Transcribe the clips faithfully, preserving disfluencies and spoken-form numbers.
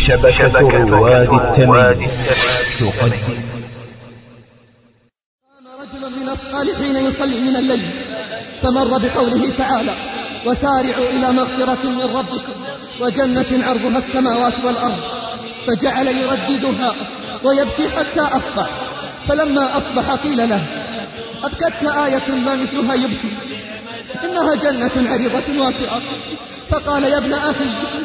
شبكة رواد التميم تقدم. كان رجل من الصالحين يصلي من الليل فمر بقوله تعالى: وسارعوا إلى مغفرة من ربكم وجنة عرضها السماوات والأرض، فجعل يرددها ويبكي حتى أصبح. فلما أصبح قيل له: أبكتك آية ما مثلها يبكي؟ إنها جنة عريضة واسعة. فقال يا ابن أخي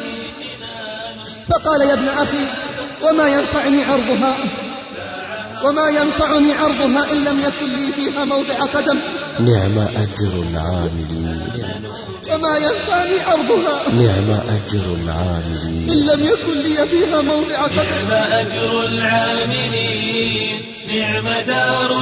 فقال يا ابن أخي وما ينفعني عرضها وما ينفعني عرضها إن لم يكن لي فيها موضع قدم. نعم أجر العاملين. وما ينفعني عرضها نعم أجر العاملين إن لم يكن لي فيها موضع قدم. نعم أجر العاملين، نعم دار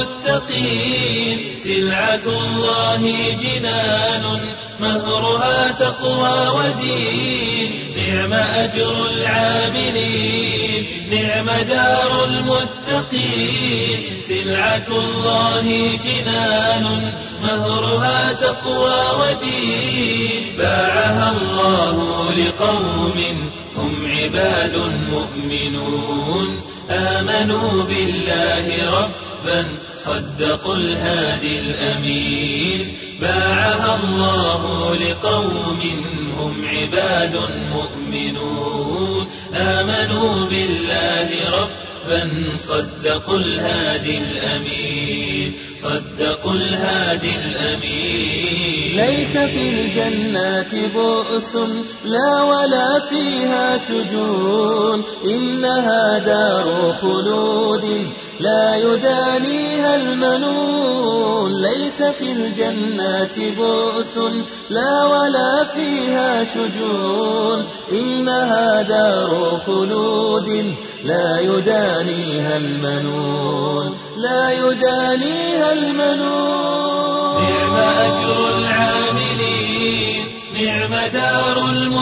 المتقين، سلعة الله جنان مهرها تقوى ودين. نعم أجر العاملين، نعم دار المتقين، سلعة الله جنان مهرها تقوى ودين. باعها الله لقوم هم عباد مؤمنون، آمنوا بالله ربا صدقوا الهادي الأمين. باعها الله لقوم هم عباد مؤمنون، آمنوا بالله ربا صدقوا الهادي الأمين، صدقوا الهادي الأمين. ليس في الجنات بؤس لا ولا فيها سجون، إنها دار خلود لا يدانيها المنون. ليس في الجنات بؤس لا ولا فيها شجون، إنها دار خلود لا يدانيها المنون، لا يدانيها المنون. نعم أجر العاملين، نعم دار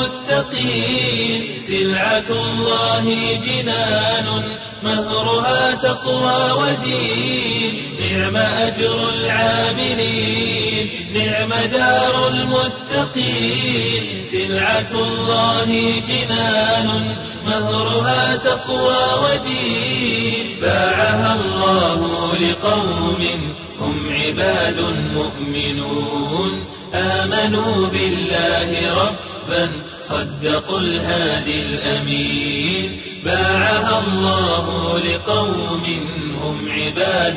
المتقين، سلعة الله جنان مهرها تقوى ودين. نعم أجر العاملين، نعم دار المتقين، سلعة الله جنان مهرها تقوى ودين. باعها الله لقوم هم عباد مؤمنون، آمنوا بالله ربا صدقوا الهادي الأمين. باعها الله لقوم هم عباد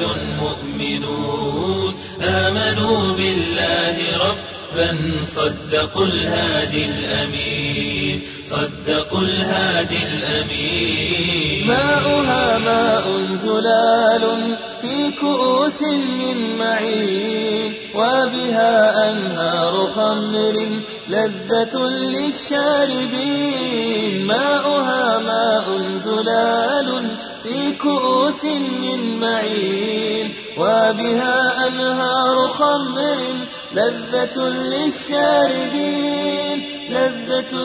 مؤمنون، آمنوا بالله ربا صدقوا الهادي الأمين، صدقوا الهادي الأمين. ماؤها ماء زلال في كؤوس من معين، وبها أنهار خمر لذة للشاربين. ماؤها ماء زلال في كؤوس من معين، وبها أنهار خمر لذة للشاربين، لذة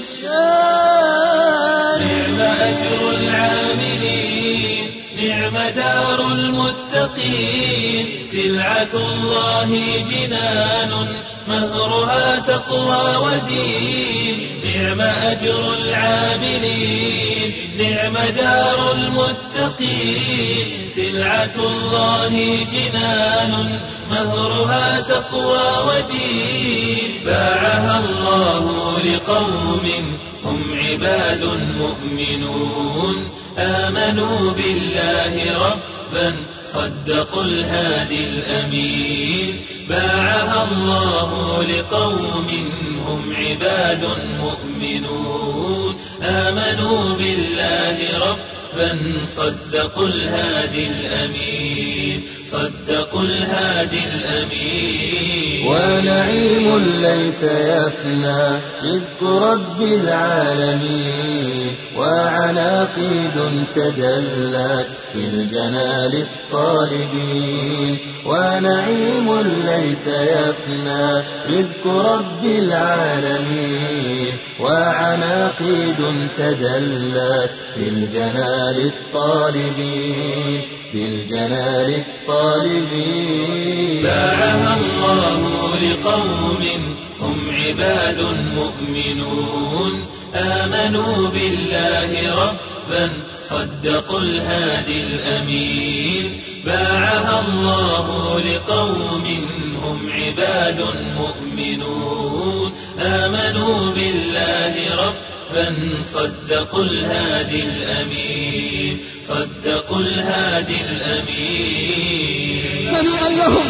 للشاربين. نعم أجر العاملين، نعم دار المتقين، سلعة الله جنان مهرها تقوى ودين. نعم أجر العاملين، نعم دار المتقين، سلعة الله جنان مهرها تقوى ودين. باعها الله لقوم هم عباد مؤمنون، آمنوا بالله ربا صدقوا الهادي الأمين. باعها الله لقوم هم عباد مؤمنون، آمنوا بالله ربا صدقوا الهادي الأمين، صدقوا الهادي الأمين. ونعيم ليس يفنى رزق رب العالمين، وعناقيد تدلت بالجنال الطالبين. ونعيم ليس يفنى رزق رب العالمين، وعناقيد تدلت بالجنال الطالبين، بالجنال الطالبين. باعها الله لقوم هم عباد مؤمنون، آمنوا بالله ربا صدقوا الهادي الأمين باعها الله لقوم هم عباد مؤمنون آمنوا بالله ربا صدقوا الهادي الأمين صدقوا الهادي الأمين هنيئا لهم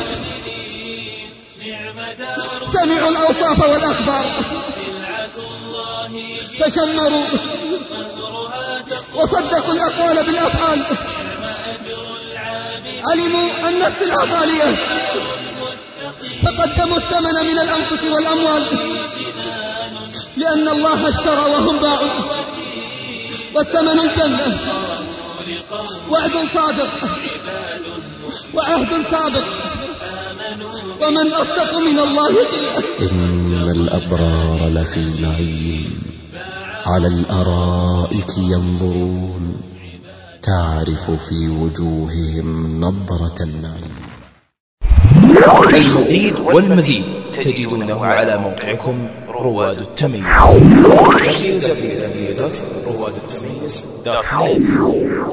سمعوا الأوصاف والأخبار فشمروا وصدقوا الأقوال بالأفعال علموا أن السلعة غالية فقدموا الثمن من الأنفس والأموال لأن الله اشترى وهم باعوا والثمن الجنة وعد صادق وعهد سابق ومن أصدق من الله قيلا. إن الأبرار لفي نعيم على الأرائك ينظرون تعرف في وجوههم نضرة النعيم. المزيد والمزيد تجدونه على موقعكم رواد التميز دبليو دبليو دبليو دوت رواد التميز دوت نت.